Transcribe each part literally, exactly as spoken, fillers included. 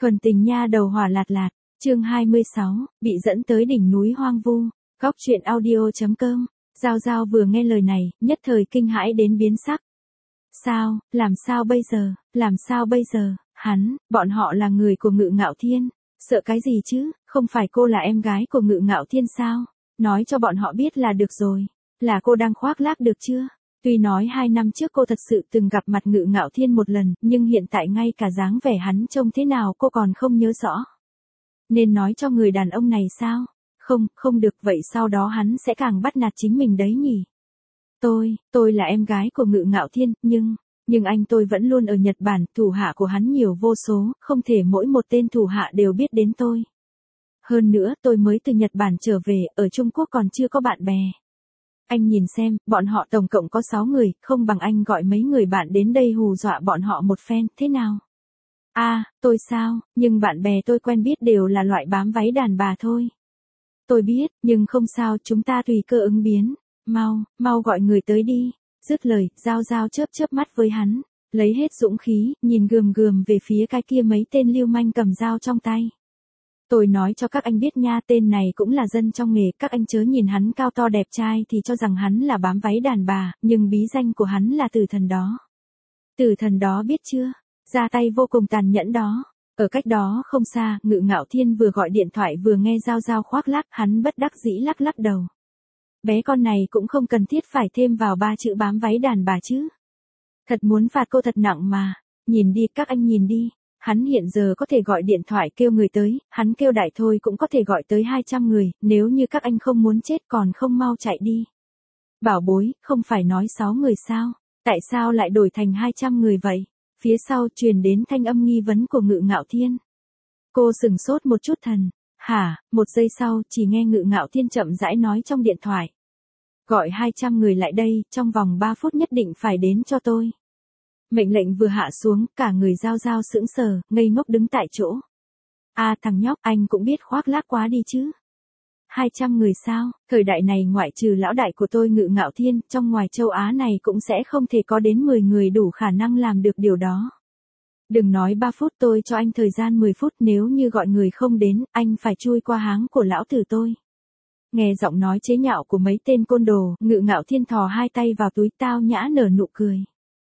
Thuần tình nha đầu hỏa lạt lạt, chương hai mươi sáu, bị dẫn tới đỉnh núi hoang vu, góc truyện audio chấm com. Giao Giao vừa nghe lời này, nhất thời kinh hãi đến biến sắc. Sao, làm sao bây giờ, làm sao bây giờ, hắn, bọn họ là người của Ngự Ngạo Thiên, sợ cái gì chứ, không phải cô là em gái của Ngự Ngạo Thiên sao, nói cho bọn họ biết là được rồi, là cô đang khoác lác được chưa? Tuy nói hai năm trước cô thật sự từng gặp mặt Ngự Ngạo Thiên một lần, nhưng hiện tại ngay cả dáng vẻ hắn trông thế nào cô còn không nhớ rõ. Nên nói cho người đàn ông này sao? Không, không được, vậy sau đó hắn sẽ càng bắt nạt chính mình đấy nhỉ? Tôi, tôi là em gái của Ngự Ngạo Thiên, nhưng, nhưng anh tôi vẫn luôn ở Nhật Bản, thủ hạ của hắn nhiều vô số, không thể mỗi một tên thủ hạ đều biết đến tôi. Hơn nữa, tôi mới từ Nhật Bản trở về, ở Trung Quốc còn chưa có bạn bè. Anh nhìn xem, bọn họ tổng cộng có sáu người, không bằng anh gọi mấy người bạn đến đây hù dọa bọn họ một phen, thế nào? À, tôi sao, nhưng bạn bè tôi quen biết đều là loại bám váy đàn bà thôi. Tôi biết, nhưng không sao, chúng ta tùy cơ ứng biến. Mau, mau gọi người tới đi. Dứt lời, Giao Giao chớp chớp mắt với hắn, lấy hết dũng khí, nhìn gườm gườm về phía cái kia mấy tên lưu manh cầm dao trong tay. Tôi nói cho các anh biết nha, tên này cũng là dân trong nghề, các anh chớ nhìn hắn cao to đẹp trai thì cho rằng hắn là bám váy đàn bà, nhưng bí danh của hắn là tử thần đó. Tử thần đó biết chưa? Ra tay vô cùng tàn nhẫn đó. Ở cách đó không xa, Ngự Ngạo Thiên vừa gọi điện thoại vừa nghe Giao Giao khoác lác, hắn bất đắc dĩ lắc lắc đầu. Bé con này cũng không cần thiết phải thêm vào ba chữ bám váy đàn bà chứ. Thật muốn phạt cô thật nặng mà. Nhìn đi, các anh nhìn đi. Hắn hiện giờ có thể gọi điện thoại kêu người tới, hắn kêu đại thôi cũng có thể gọi tới hai trăm người, nếu như các anh không muốn chết còn không mau chạy đi. Bảo bối, không phải nói sáu người sao? Tại sao lại đổi thành hai trăm người vậy? Phía sau truyền đến thanh âm nghi vấn của Ngự Ngạo Thiên. Cô sừng sốt một chút thần. Hả, một giây sau chỉ nghe Ngự Ngạo Thiên chậm rãi nói trong điện thoại. Gọi hai trăm người lại đây, trong vòng ba phút nhất định phải đến cho tôi. Mệnh lệnh vừa hạ xuống, cả người Giao Giao sững sờ, ngây ngốc đứng tại chỗ. À thằng nhóc, anh cũng biết khoác lác quá đi chứ. hai trăm người sao, thời đại này ngoại trừ lão đại của tôi Ngự Ngạo Thiên, trong ngoài châu Á này cũng sẽ không thể có đến mười người đủ khả năng làm được điều đó. Đừng nói ba phút, tôi cho anh thời gian mười phút, nếu như gọi người không đến, anh phải chui qua háng của lão tử tôi. Nghe giọng nói chế nhạo của mấy tên côn đồ, Ngự Ngạo Thiên thò hai tay vào túi, tao nhã nở nụ cười.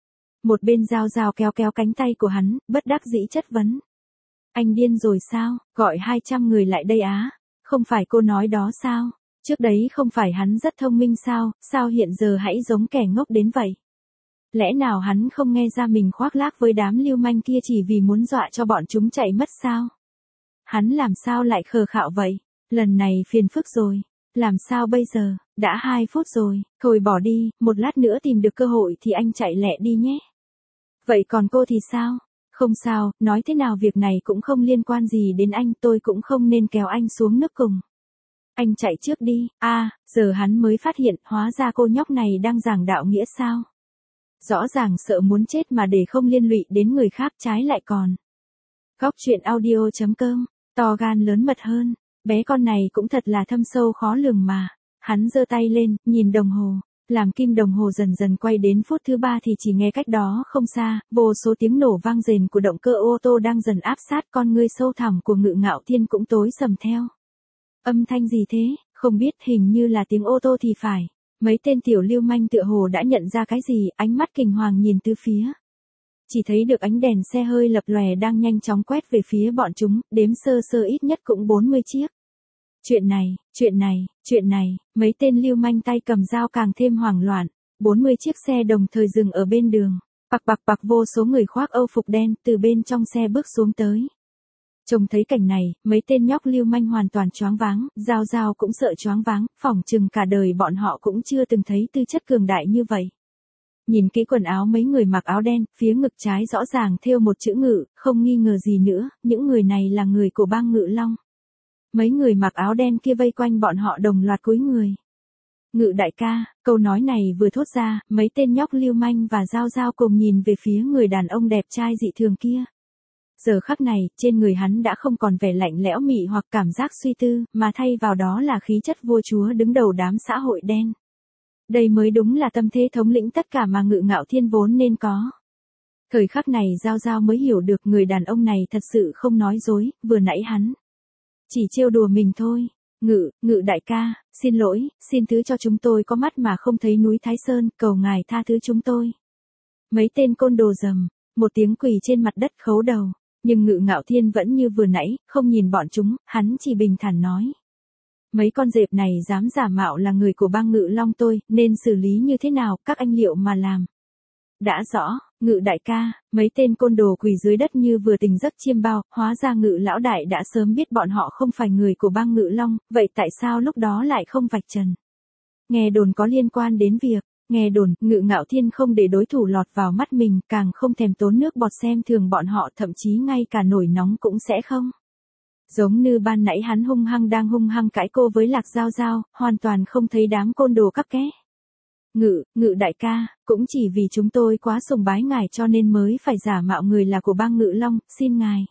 Một bên Giao Giao kéo kéo cánh tay của hắn, bất đắc dĩ chất vấn. Anh điên rồi sao, gọi hai trăm người lại đây á? Không phải cô nói đó sao? Trước đấy không phải hắn rất thông minh sao, sao hiện giờ hãy giống kẻ ngốc đến vậy? Lẽ nào hắn không nghe ra mình khoác lác với đám lưu manh kia chỉ vì muốn dọa cho bọn chúng chạy mất sao? Hắn làm sao lại khờ khạo vậy? Lần này phiền phức rồi. Làm sao bây giờ? Đã hai phút rồi, thôi bỏ đi, một lát nữa tìm được cơ hội thì anh chạy lẹ đi nhé. Vậy còn cô thì sao? Không sao, nói thế nào việc này cũng không liên quan gì đến anh, tôi cũng không nên kéo anh xuống nước cùng. Anh chạy trước đi. À, giờ hắn mới phát hiện, hóa ra cô nhóc này đang giảng đạo nghĩa sao? Rõ ràng sợ muốn chết mà để không liên lụy đến người khác, trái lại còn. Góc truyện audio chấm com, to gan lớn mật hơn, bé con này cũng thật là thâm sâu khó lường mà. Hắn giơ tay lên, nhìn đồng hồ, làm kim đồng hồ dần dần quay đến phút thứ ba thì chỉ nghe cách đó không xa, vô số tiếng nổ vang rền của động cơ ô tô đang dần áp sát, con ngươi sâu thẳm của Ngự Ngạo Thiên cũng tối sầm theo. Âm thanh gì thế, không biết, hình như là tiếng ô tô thì phải. Mấy tên tiểu lưu manh tựa hồ đã nhận ra cái gì, ánh mắt kinh hoàng nhìn tứ phía. Chỉ thấy được ánh đèn xe hơi lập lòe đang nhanh chóng quét về phía bọn chúng, đếm sơ sơ ít nhất cũng bốn mươi chiếc. Chuyện này, chuyện này, chuyện này, mấy tên lưu manh tay cầm dao càng thêm hoảng loạn. bốn mươi chiếc xe đồng thời dừng ở bên đường. Bạc bạc bạc, vô số người khoác âu phục đen từ bên trong xe bước xuống tới. Trông thấy cảnh này, mấy tên nhóc lưu manh hoàn toàn choáng váng, Giao Giao cũng sợ choáng váng, phỏng chừng cả đời bọn họ cũng chưa từng thấy tư chất cường đại như vậy. Nhìn kỹ quần áo mấy người mặc áo đen, phía ngực trái rõ ràng thêu một chữ Ngự, không nghi ngờ gì nữa, những người này là người của bang Ngự Long. Mấy người mặc áo đen kia vây quanh bọn họ đồng loạt cúi người. Ngự đại ca, câu nói này vừa thốt ra, mấy tên nhóc lưu manh và Giao Giao cùng nhìn về phía người đàn ông đẹp trai dị thường kia. Giờ khắc này, trên người hắn đã không còn vẻ lạnh lẽo mị hoặc cảm giác suy tư, mà thay vào đó là khí chất vua chúa đứng đầu đám xã hội đen. Đây mới đúng là tâm thế thống lĩnh tất cả mà Ngự Ngạo Thiên vốn nên có. Thời khắc này Giao Giao mới hiểu được người đàn ông này thật sự không nói dối, vừa nãy hắn chỉ trêu đùa mình thôi. Ngự, Ngự đại ca, xin lỗi, xin thứ cho chúng tôi có mắt mà không thấy núi Thái Sơn, cầu ngài tha thứ chúng tôi. Mấy tên côn đồ rầm, một tiếng quỳ trên mặt đất khấu đầu, nhưng Ngự Ngạo Thiên vẫn như vừa nãy, không nhìn bọn chúng, hắn chỉ bình thản nói. Mấy con dẹp này dám giả mạo là người của bang Ngự Long tôi, nên xử lý như thế nào, các anh liệu mà làm. Đã rõ, Ngự đại ca, mấy tên côn đồ quỳ dưới đất như vừa tỉnh giấc chiêm bao, hóa ra Ngự lão đại đã sớm biết bọn họ không phải người của bang Ngự Long, vậy tại sao lúc đó lại không vạch trần? Nghe đồn có liên quan đến việc, nghe đồn, Ngự Ngạo Thiên không để đối thủ lọt vào mắt mình, càng không thèm tốn nước bọt xem thường bọn họ, thậm chí ngay cả nổi nóng cũng sẽ không. Giống như ban nãy hắn hung hăng đang hung hăng cãi cô với Lạc Giao Giao, hoàn toàn không thấy đám côn đồ các ké. Ngự, Ngự đại ca, cũng chỉ vì chúng tôi quá sùng bái ngài cho nên mới phải giả mạo người là của bang Ngự Long, xin ngài.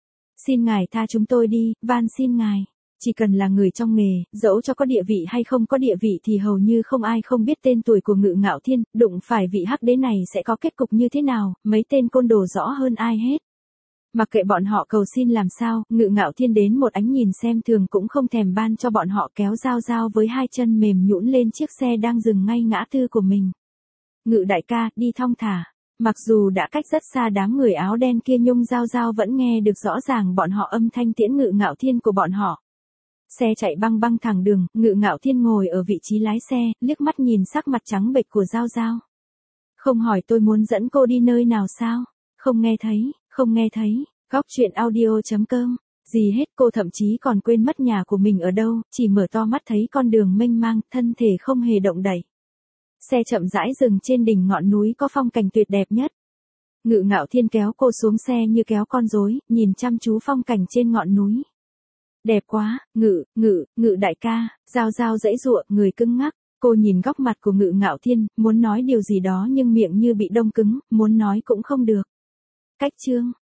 Xin ngài tha chúng tôi đi, van xin ngài. Chỉ cần là người trong nghề, dẫu cho có địa vị hay không có địa vị thì hầu như không ai không biết tên tuổi của Ngự Ngạo Thiên, đụng phải vị hắc đế này sẽ có kết cục như thế nào, mấy tên côn đồ rõ hơn ai hết. Mặc kệ bọn họ cầu xin làm sao, Ngự Ngạo Thiên đến một ánh nhìn xem thường cũng không thèm ban cho bọn họ, kéo Giao Giao với hai chân mềm nhũn lên chiếc xe đang dừng ngay ngã tư của mình. Ngự đại ca, đi thong thả. Mặc dù đã cách rất xa đám người áo đen kia nhưng Giao Giao vẫn nghe được rõ ràng bọn họ âm thanh tiễn Ngự Ngạo Thiên của bọn họ. Xe chạy băng băng thẳng đường, Ngự Ngạo Thiên ngồi ở vị trí lái xe, liếc mắt nhìn sắc mặt trắng bệch của Giao Giao. Không hỏi tôi muốn dẫn cô đi nơi nào sao? Không nghe thấy, không nghe thấy. Góc truyện audio chấm com. Gì hết, cô thậm chí còn quên mất nhà của mình ở đâu, chỉ mở to mắt thấy con đường mênh mang, thân thể không hề động đậy. Xe chậm rãi dừng trên đỉnh ngọn núi có phong cảnh tuyệt đẹp nhất. Ngự Ngạo Thiên kéo cô xuống xe như kéo con rối, nhìn chăm chú phong cảnh trên ngọn núi. Đẹp quá, Ngự, Ngự, Ngự đại ca, Giao Giao giãy giụa, người cứng ngắc. Cô nhìn góc mặt của Ngự Ngạo Thiên, muốn nói điều gì đó nhưng miệng như bị đông cứng, muốn nói cũng không được. Cách chương